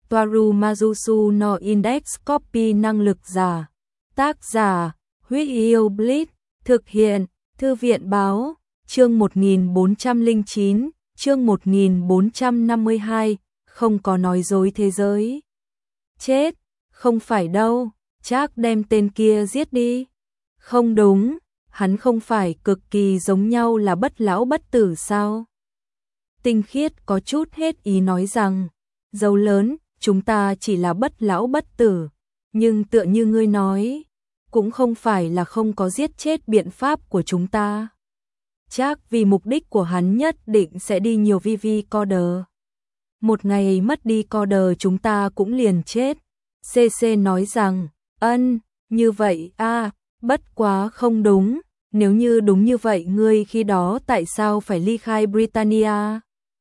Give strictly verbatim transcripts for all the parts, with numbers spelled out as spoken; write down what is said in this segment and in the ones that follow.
Toaru Majusu no Index Copy năng lực giả. Tác giả, Huyết Yêu Blitz, thực hiện, Thư viện báo, chương một nghìn bốn trăm lẻ chín, chương một nghìn bốn trăm năm mươi hai, không có nói dối thế giới. Chết, không phải đâu, Trác đem tên kia giết đi. Không đúng, hắn không phải cực kỳ giống nhau là bất lão bất tử sao? Tinh Khiết có chút hết ý nói rằng, dấu lớn, chúng ta chỉ là bất lão bất tử, nhưng tựa như ngươi nói, cũng không phải là không có giết chết biện pháp của chúng ta. Chắc vì mục đích của hắn nhất định sẽ đi nhiều vi vi coder. Một ngày mất đi coder chúng ta cũng liền chết. xê xê nói rằng, ân, như vậy a, bất quá không đúng, nếu như đúng như vậy ngươi khi đó tại sao phải ly khai Britannia?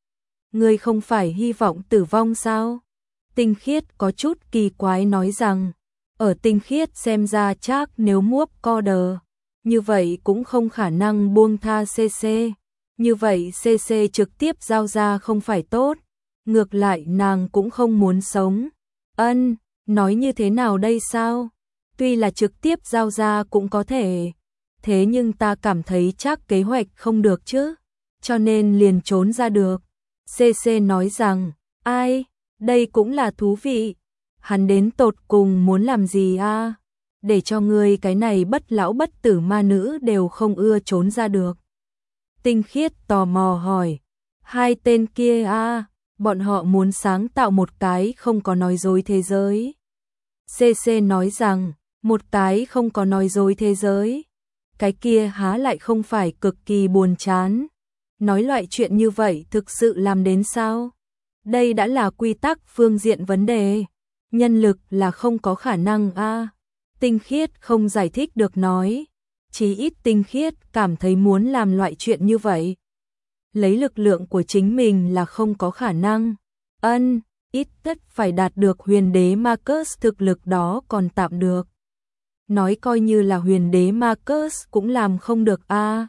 Ngươi không phải hy vọng tử vong sao? Tinh Khiết có chút kỳ quái nói rằng, ở Tinh Khiết xem ra chắc nếu muốp coder, như vậy cũng không khả năng buông tha xê xê. Như vậy xê xê trực tiếp giao ra không phải tốt, ngược lại nàng cũng không muốn sống. Ân, nói như thế nào đây sao? Tuy là trực tiếp giao ra cũng có thể, thế nhưng ta cảm thấy chắc kế hoạch không được chứ, cho nên liền trốn ra được. xê xê nói rằng, ai, đây cũng là thú vị. Hắn đến tột cùng muốn làm gì a? Để cho ngươi cái này bất lão bất tử ma nữ đều không ưa trốn ra được. Tinh Khiết tò mò hỏi, hai tên kia a, bọn họ muốn sáng tạo một cái không có nói dối thế giới. xê xê nói rằng, một cái không có nói dối thế giới. Cái kia há lại không phải cực kỳ buồn chán. Nói loại chuyện như vậy thực sự làm đến sao? Đây đã là quy tắc phương diện vấn đề. Nhân lực là không có khả năng a. Tinh Khiết không giải thích được nói. Chí ít Tinh Khiết cảm thấy muốn làm loại chuyện như vậy. Lấy lực lượng của chính mình là không có khả năng. Ân, ít tất phải đạt được huyền đế Marcus thực lực đó còn tạm được. Nói coi như là huyền đế Marcus cũng làm không được a.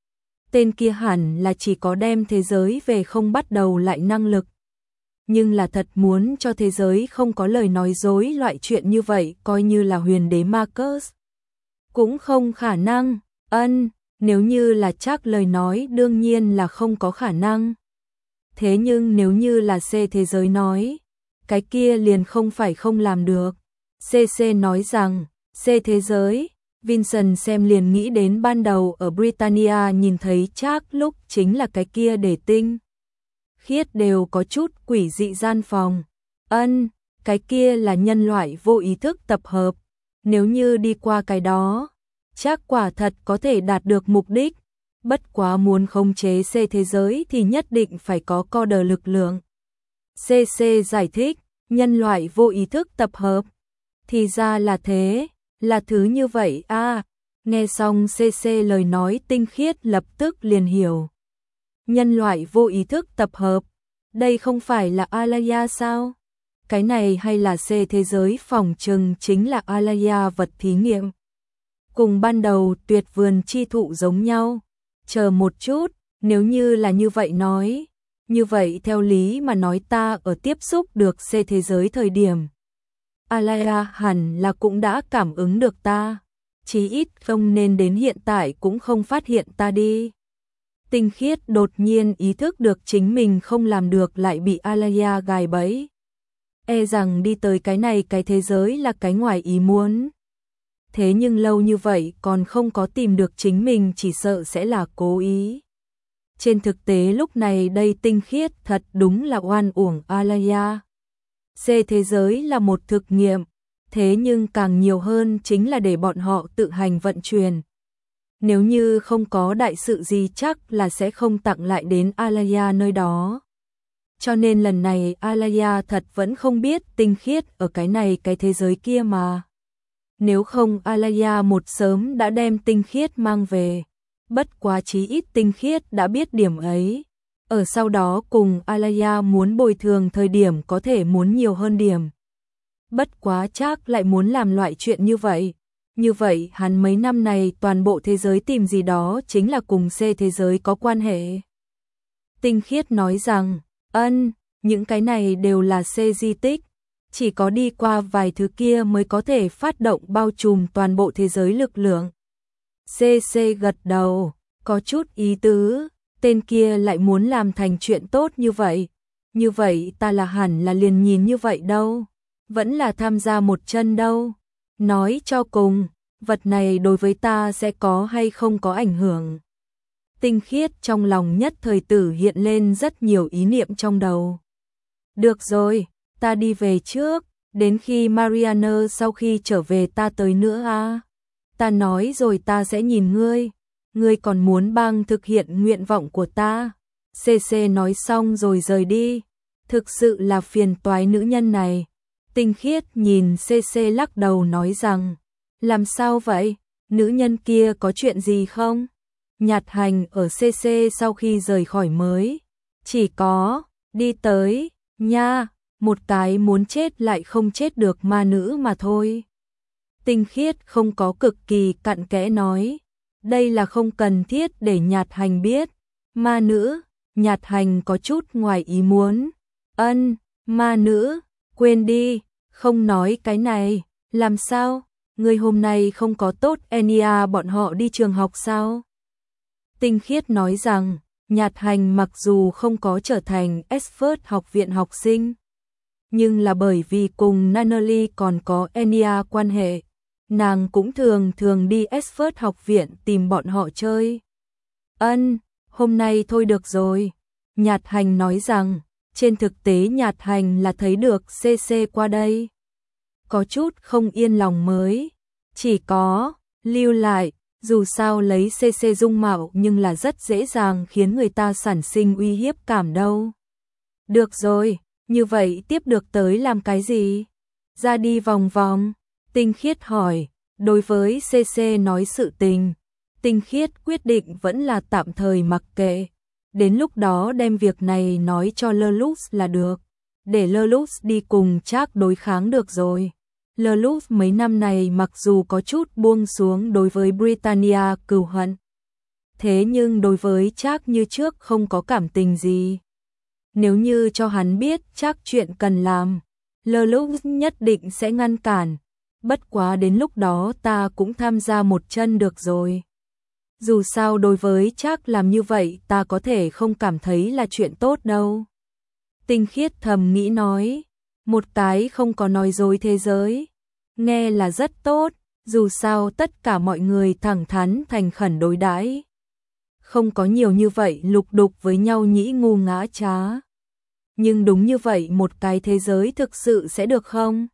Tên kia hẳn là chỉ có đem thế giới về không bắt đầu lại năng lực. Nhưng là thật muốn cho thế giới không có lời nói dối loại chuyện như vậy coi như là huyền đế Marcus. Cũng không khả năng, ân, nếu như là chắc lời nói đương nhiên là không có khả năng. Thế nhưng nếu như là C thế giới nói, cái kia liền không phải không làm được. xê xê nói rằng, C thế giới, Vincent xem liền nghĩ đến ban đầu ở Britannia nhìn thấy chắc lúc chính là cái kia để Tinh Khiết đều có chút quỷ dị gian phòng. Ân, cái kia là nhân loại vô ý thức tập hợp. Nếu như đi qua cái đó, chắc quả thật có thể đạt được mục đích. Bất quá muốn khống chế C thế giới thì nhất định phải có coder lực lượng. xê xê giải thích, nhân loại vô ý thức tập hợp. Thì ra là thế, là thứ như vậy a. Nghe xong xê xê lời nói Tinh Khiết lập tức liền hiểu. Nhân loại vô ý thức tập hợp, đây không phải là Alaya sao? Cái này hay là C thế giới phòng trừng chính là Alaya vật thí nghiệm. Cùng ban đầu tuyệt vườn chi thụ giống nhau. Chờ một chút, nếu như là như vậy nói, như vậy theo lý mà nói ta ở tiếp xúc được C thế giới thời điểm. Alaya hẳn là cũng đã cảm ứng được ta, chí ít không nên đến hiện tại cũng không phát hiện ta đi. Tinh Khiết đột nhiên ý thức được chính mình không làm được lại bị Alaya gài bẫy. E rằng đi tới cái này cái thế giới là cái ngoài ý muốn. Thế nhưng lâu như vậy còn không có tìm được chính mình chỉ sợ sẽ là cố ý. Trên thực tế lúc này đây Tinh Khiết thật đúng là oan uổng Alaya. C thế giới là một thực nghiệm, thế nhưng càng nhiều hơn chính là để bọn họ tự hành vận chuyển. Nếu như không có đại sự gì chắc là sẽ không tặng lại đến Alaya nơi đó. Cho nên lần này Alaya thật vẫn không biết Tinh Khiết ở cái này cái thế giới kia mà. Nếu không Alaya một sớm đã đem Tinh Khiết mang về. Bất quá chí ít Tinh Khiết đã biết điểm ấy. Ở sau đó cùng Alaya muốn bồi thường thời điểm có thể muốn nhiều hơn điểm. Bất quá chắc lại muốn làm loại chuyện như vậy. Như vậy hắn mấy năm này toàn bộ thế giới tìm gì đó chính là cùng C thế giới có quan hệ. Tinh Khiết nói rằng, ân, những cái này đều là C di tích, chỉ có đi qua vài thứ kia mới có thể phát động bao trùm toàn bộ thế giới lực lượng. xê xê gật đầu, có chút ý tứ, tên kia lại muốn làm thành chuyện tốt như vậy. Như vậy ta là hẳn là liền nhìn như vậy đâu, vẫn là tham gia một chân đâu. Nói cho cùng, vật này đối với ta sẽ có hay không có ảnh hưởng. Tinh Khiết trong lòng nhất thời tử hiện lên rất nhiều ý niệm trong đầu. Được rồi, ta đi về trước, đến khi Mariana sau khi trở về ta tới nữa à. Ta nói rồi ta sẽ nhìn ngươi, ngươi còn muốn bang thực hiện nguyện vọng của ta. xê xê nói xong rồi rời đi, thực sự là phiền toái nữ nhân này. Tinh Khiết nhìn xê xê lắc đầu nói rằng, làm sao vậy, nữ nhân kia có chuyện gì không? Nhạt Hành ở xê xê sau khi rời khỏi mới, chỉ có, đi tới, nha, một cái muốn chết lại không chết được ma nữ mà thôi. Tinh Khiết không có cực kỳ cặn kẽ nói, đây là không cần thiết để Nhạt Hành biết. Ma nữ, Nhạt Hành có chút ngoài ý muốn. Ân, ma nữ, quên đi, không nói cái này, làm sao, người hôm nay không có tốt Enya bọn họ đi trường học sao? Tinh Khiết nói rằng, Nhạt Hành mặc dù không có trở thành expert học viện học sinh, nhưng là bởi vì cùng Nunnally còn có Enya quan hệ, nàng cũng thường thường đi expert học viện tìm bọn họ chơi. Ân, hôm nay thôi được rồi. Nhạt Hành nói rằng, trên thực tế Nhạt Hành là thấy được xê xê qua đây. Có chút không yên lòng mới, chỉ có, lưu lại, dù sao lấy xê xê dung mạo nhưng là rất dễ dàng khiến người ta sản sinh uy hiếp cảm đâu. Được rồi, như vậy tiếp được tới làm cái gì? Ra đi vòng vòng, Tinh Khiết hỏi, đối với xê xê nói sự tình, Tinh Khiết quyết định vẫn là tạm thời mặc kệ. Đến lúc đó đem việc này nói cho Lelux là được, để Lelux đi cùng Trác đối kháng được rồi. Lelux mấy năm này mặc dù có chút buông xuống đối với Britannia cừu hận, thế nhưng đối với Trác như trước không có cảm tình gì. Nếu như cho hắn biết Trác chuyện cần làm, Lelux nhất định sẽ ngăn cản. Bất quá đến lúc đó ta cũng tham gia một chân được rồi. Dù sao đối với Trác làm như vậy ta có thể không cảm thấy là chuyện tốt đâu. Tinh Khiết thầm nghĩ nói, một cái không có nói dối thế giới, nghe là rất tốt, dù sao tất cả mọi người thẳng thắn thành khẩn đối đãi, không có nhiều như vậy lục đục với nhau nhĩ ngu ngã trá. Nhưng đúng như vậy một cái thế giới thực sự sẽ được không?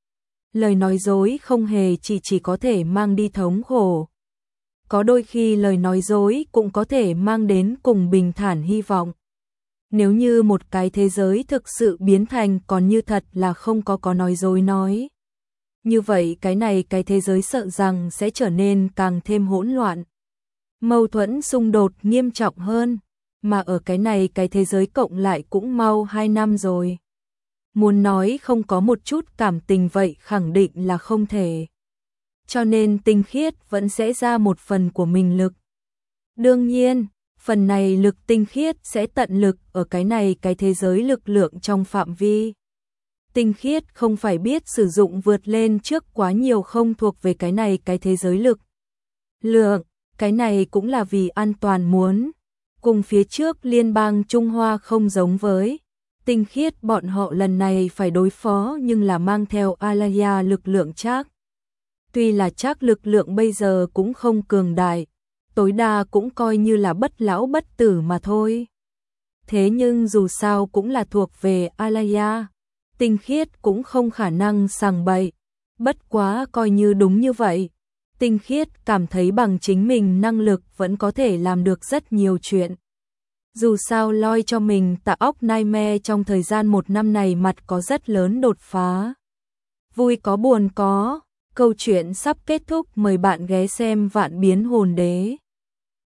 Lời nói dối không hề chỉ chỉ có thể mang đi thống khổ. Có đôi khi lời nói dối cũng có thể mang đến cùng bình thản hy vọng. Nếu như một cái thế giới thực sự biến thành còn như thật là không có có nói dối nói, như vậy cái này cái thế giới sợ rằng sẽ trở nên càng thêm hỗn loạn. Mâu thuẫn xung đột nghiêm trọng hơn, mà ở cái này cái thế giới cộng lại cũng mau hai năm rồi. Muốn nói không có một chút cảm tình vậy khẳng định là không thể. Cho nên Tinh Khiết vẫn sẽ ra một phần của mình lực. Đương nhiên, phần này lực Tinh Khiết sẽ tận lực ở cái này cái thế giới lực lượng trong phạm vi. Tinh Khiết không phải biết sử dụng vượt lên trước quá nhiều không thuộc về cái này cái thế giới lực lượng, cái này cũng là vì an toàn muốn. Cùng phía trước liên bang Trung Hoa không giống với Tinh Khiết bọn họ lần này phải đối phó nhưng là mang theo Alaya lực lượng Trác. Tuy là Trác lực lượng bây giờ cũng không cường đại, tối đa cũng coi như là bất lão bất tử mà thôi. Thế nhưng dù sao cũng là thuộc về Alaya, Tinh Khiết cũng không khả năng sằng bậy. Bất quá coi như đúng như vậy, Tinh Khiết cảm thấy bằng chính mình năng lực vẫn có thể làm được rất nhiều chuyện. Dù sao loi cho mình tạ óc nightmare trong thời gian một năm này mặt có rất lớn đột phá. Vui có buồn có, câu chuyện sắp kết thúc, mời bạn ghé xem Vạn Biến Hồn Đế.